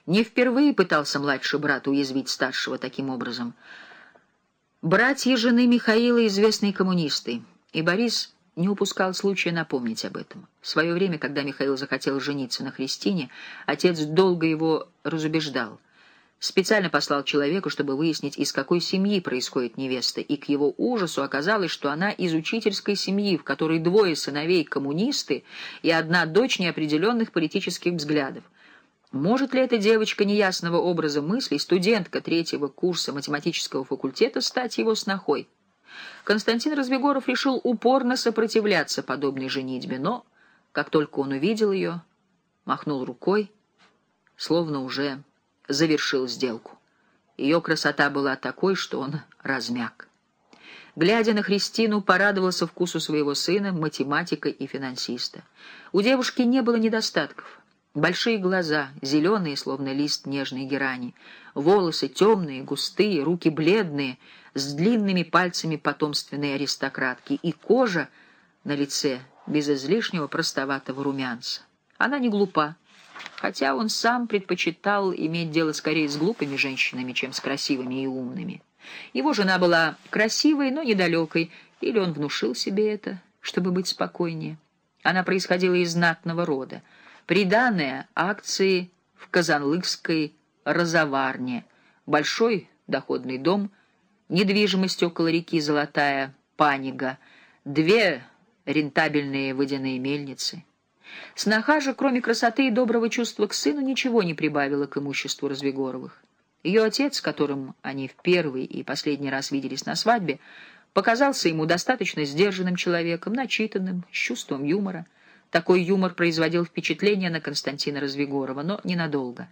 Не впервые пытался младший брат уязвить старшего таким образом. Братья жены Михаила — известные коммунисты, и Борис не упускал случая напомнить об этом. В свое время, когда Михаил захотел жениться на Христине, отец долго его разубеждал. Специально послал человека, чтобы выяснить, из какой семьи происходит невеста, и к его ужасу оказалось, что она из учительской семьи, в которой двое сыновей коммунисты и одна дочь неопределенных политических взглядов. Может ли эта девочка неясного образа мыслей, студентка 3-го курса математического факультета, стать его снохой? Константин Развигоров решил упорно сопротивляться подобной женитьбе, но, как только он увидел ее, махнул рукой, словно уже завершил сделку. Ее красота была такой, что он размяк. Глядя на Христину, порадовался вкусу своего сына, математика и финансиста. У девушки не было недостатков. Большие глаза, зеленые, словно лист нежной герани, волосы темные, густые, руки бледные, с длинными пальцами потомственной аристократки, и кожа на лице без излишнего простоватого румянца. Она не глупа, хотя он сам предпочитал иметь дело скорее с глупыми женщинами, чем с красивыми и умными. Его жена была красивой, но недалекой, или он внушил себе это, чтобы быть спокойнее. Она происходила из знатного рода. Приданое акции в Казанлыкской розоварне, большой доходный дом, недвижимость около реки Золотая Панига, 2 рентабельные водяные мельницы. Сноха же, кроме красоты и доброго чувства к сыну, ничего не прибавила к имуществу Развигоровых. Ее отец, с которым они в первый и последний раз виделись на свадьбе, показался ему достаточно сдержанным человеком, начитанным, с чувством юмора. Такой юмор производил впечатление на Константина Развигорова, но ненадолго.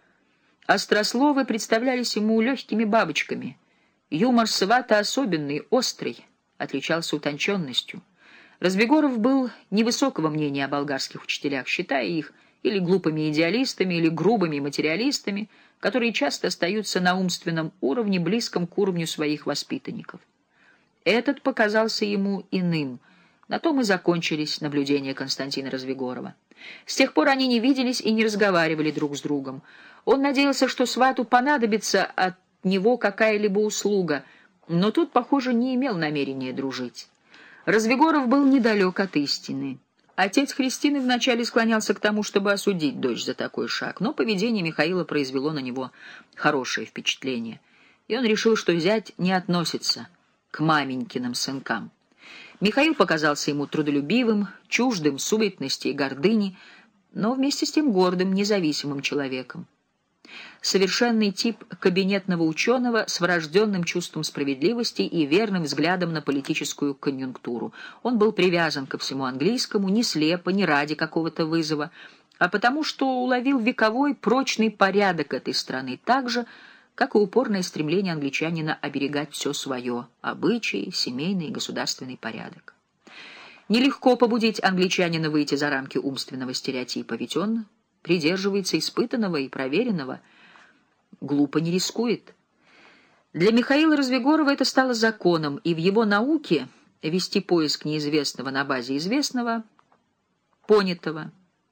Острословы представлялись ему легкими бабочками. Юмор свата особенный, острый, отличался утонченностью. Развигоров был невысокого мнения о болгарских учителях, считая их или глупыми идеалистами, или грубыми материалистами, которые часто остаются на умственном уровне, близком к уровню своих воспитанников. Этот показался ему иным. На том и закончились наблюдения Константина Развигорова. С тех пор они не виделись и не разговаривали друг с другом. Он надеялся, что свату понадобится от него какая-либо услуга, но тут, похоже, не имел намерения дружить. Развигоров был недалек от истины. Отец Христины вначале склонялся к тому, чтобы осудить дочь за такой шаг, но поведение Михаила произвело на него хорошее впечатление, и он решил, что зять не относится к маменькиным сынкам. Михаил показался ему трудолюбивым, чуждым суетности и гордыни, но вместе с тем гордым, независимым человеком. Совершенный тип кабинетного ученого с врожденным чувством справедливости и верным взглядом на политическую конъюнктуру. Он был привязан ко всему английскому не слепо, не ради какого-то вызова, а потому что уловил вековой прочный порядок этой страны так же, как и упорное стремление англичанина оберегать все свое — обычаи, семейный и государственный порядок. Нелегко побудить англичанина выйти за рамки умственного стереотипа, ведь он придерживается испытанного и проверенного, глупо не рискует. Для Михаила Развигорова это стало законом, и в его науке вести поиск неизвестного на базе известного, понятого.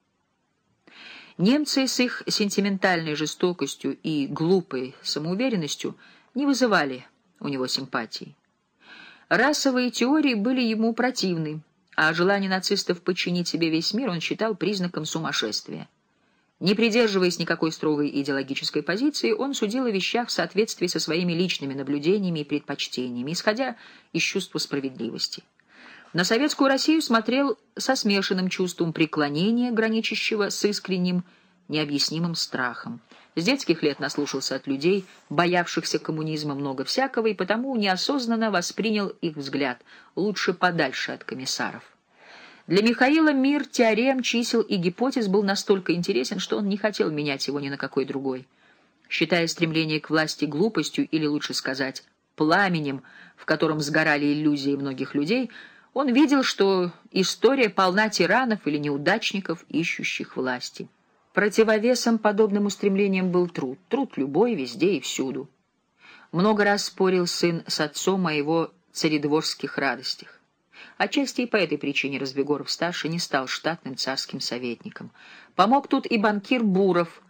Немцы с их сентиментальной жестокостью и глупой самоуверенностью не вызывали у него симпатий. Расовые теории были ему противны, а желание нацистов подчинить себе весь мир он считал признаком сумасшествия. Не придерживаясь никакой строгой идеологической позиции, он судил о вещах в соответствии со своими личными наблюдениями и предпочтениями, исходя из чувства справедливости. На советскую Россию смотрел со смешанным чувством преклонения, граничащего с искренним, необъяснимым страхом. С детских лет наслушался от людей, боявшихся коммунизма, много всякого, и потому неосознанно воспринял их взгляд: лучше подальше от комиссаров. Для Михаила мир теорем, чисел и гипотез был настолько интересен, что он не хотел менять его ни на какой другой. Считая стремление к власти глупостью, или лучше сказать, пламенем, в котором сгорали иллюзии многих людей, он видел, что история полна тиранов или неудачников, ищущих власти. Противовесом подобным устремлениям был труд. Труд любой, везде и всюду. Много раз спорил сын с отцом о его царедворских радостях. Отчасти и по этой причине Развигоров-старший не стал штатным царским советником. Помог тут и банкир Буров,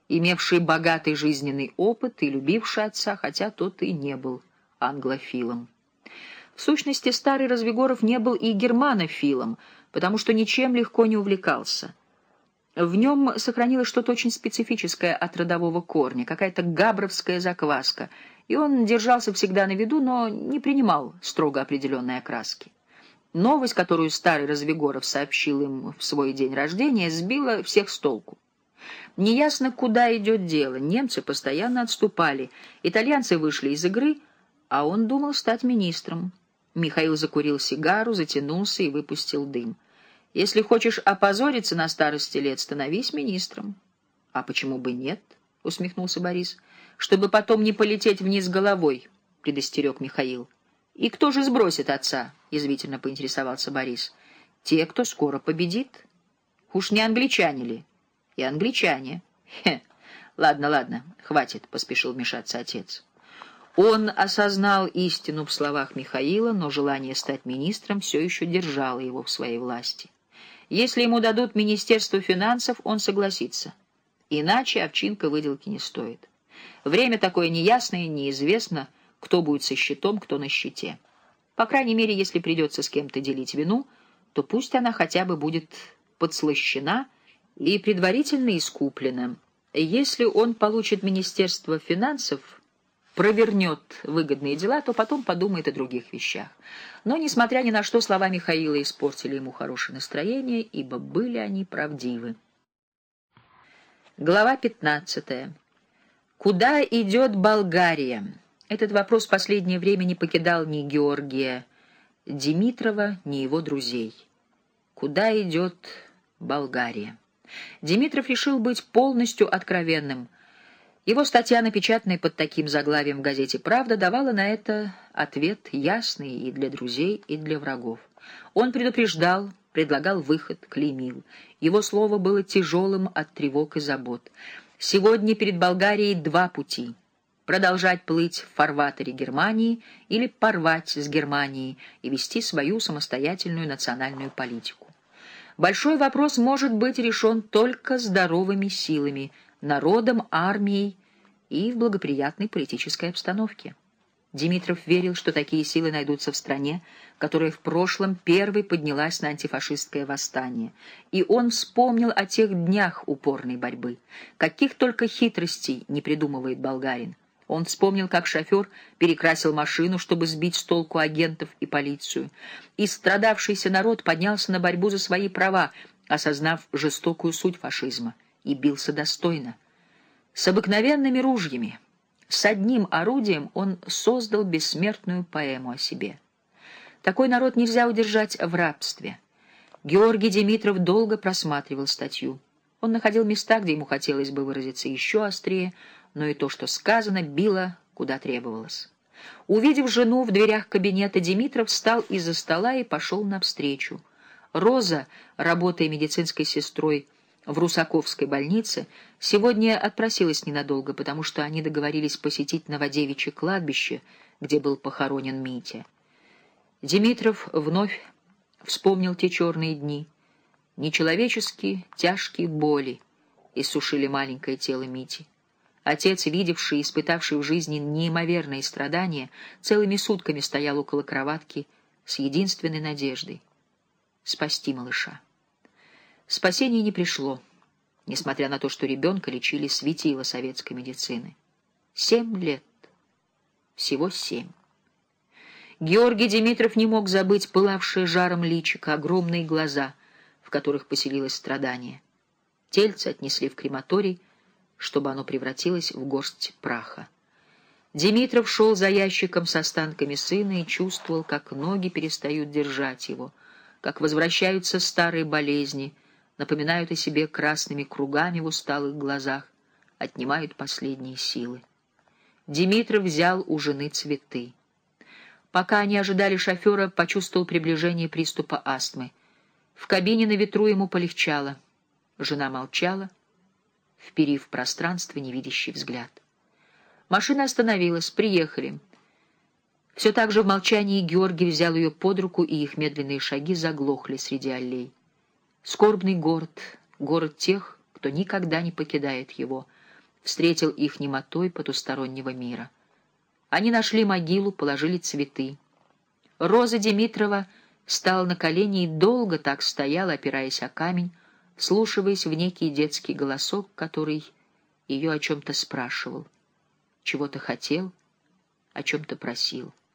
имевший богатый жизненный опыт и любивший отца, хотя тот и не был англофилом. В сущности, старый Развигоров не был и германофилом, потому что ничем легко не увлекался. В нем сохранилось что-то очень специфическое от родового корня, какая-то габровская закваска, и он держался всегда на виду, но не принимал строго определенной окраски. Новость, которую старый Развигоров сообщил им в свой день рождения, сбила всех с толку. Неясно, куда идет дело, немцы постоянно отступали, итальянцы вышли из игры, а он думал стать министром. Михаил закурил сигару, затянулся и выпустил дым. «Если хочешь опозориться на старости лет, становись министром». «А почему бы нет?» — усмехнулся Борис. «Чтобы потом не полететь вниз головой», — предостерег Михаил. «И кто же сбросит отца?» — язвительно поинтересовался Борис. «Те, кто скоро победит. Уж не англичане ли?» «И англичане». «Хе! Ладно, ладно, хватит», — поспешил вмешаться отец. Он осознал истину в словах Михаила, но желание стать министром все еще держало его в своей власти. Если ему дадут Министерство финансов, он согласится. Иначе овчинка выделки не стоит. Время такое неясное, неизвестно, кто будет со щитом, кто на щите. По крайней мере, если придется с кем-то делить вину, то пусть она хотя бы будет подслащена и предварительно искуплена. Если он получит Министерство финансов, провернет выгодные дела, то потом подумает о других вещах. Но, несмотря ни на что, слова Михаила испортили ему хорошее настроение, ибо были они правдивы. Глава 15. Куда идет Болгария? Этот вопрос в последнее время не покидал ни Георгия Димитрова, ни его друзей. Куда идет Болгария? Димитров решил быть полностью откровенным. Его статья, напечатанная под таким заглавием в газете «Правда», давала на это ответ ясный и для друзей, и для врагов. Он предупреждал, предлагал выход, клеймил. Его слово было тяжелым от тревог и забот. Сегодня перед Болгарией два пути: продолжать плыть в фарватере Германии или порвать с Германией и вести свою самостоятельную национальную политику. Большой вопрос может быть решен только здоровыми силами, народом, армией и в благоприятной политической обстановке. Димитров верил, что такие силы найдутся в стране, которая в прошлом первой поднялась на антифашистское восстание, и он вспомнил о тех днях упорной борьбы. Каких только хитростей не придумывает болгарин. Он вспомнил, как шофер перекрасил машину, чтобы сбить с толку агентов и полицию. И страдавшийся народ поднялся на борьбу за свои права, осознав жестокую суть фашизма, и бился достойно. С обыкновенными ружьями, с одним орудием он создал бессмертную поэму о себе. Такой народ нельзя удержать в рабстве. Георгий Димитров долго просматривал статью. Он находил места, где ему хотелось бы выразиться еще острее, но и то, что сказано, било, куда требовалось. Увидев жену в дверях кабинета, Димитров встал из-за стола и пошел навстречу. Роза, работая медицинской сестрой в Русаковской больнице, сегодня отпросилась ненадолго, потому что они договорились посетить Новодевичье кладбище, где был похоронен Митя. Димитров вновь вспомнил те черные дни. Нечеловеческие, тяжкие боли иссушили маленькое тело Мити. Отец, видевший и испытавший в жизни неимоверные страдания, целыми сутками стоял около кроватки с единственной надеждой — спасти малыша. Спасение не пришло, несмотря на то, что ребенка лечили светила советской медицины. 7 лет. Всего 7. Георгий Димитров не мог забыть пылавшее жаром личико, огромные глаза, в которых поселилось страдание. Тельце отнесли в крематорий, чтобы оно превратилось в горсть праха. Димитров шел за ящиком с останками сына и чувствовал, как ноги перестают держать его, как возвращаются старые болезни, напоминают о себе красными кругами в усталых глазах, отнимают последние силы. Димитров взял у жены цветы. Пока они ожидали шофера, почувствовал приближение приступа астмы. В кабине на ветру ему полегчало. Жена молчала, вперив в пространство невидящий взгляд. Машина остановилась, приехали. Все так же в молчании Георгий взял ее под руку, и их медленные шаги заглохли среди аллей. Скорбный город, город тех, кто никогда не покидает его, встретил их немотой потустороннего мира. Они нашли могилу, положили цветы. Роза Димитрова стала на колени и долго так стояла, опираясь о камень, вслушиваясь в некий детский голосок, который ее о чем-то спрашивал, чего-то хотел, о чем-то просил.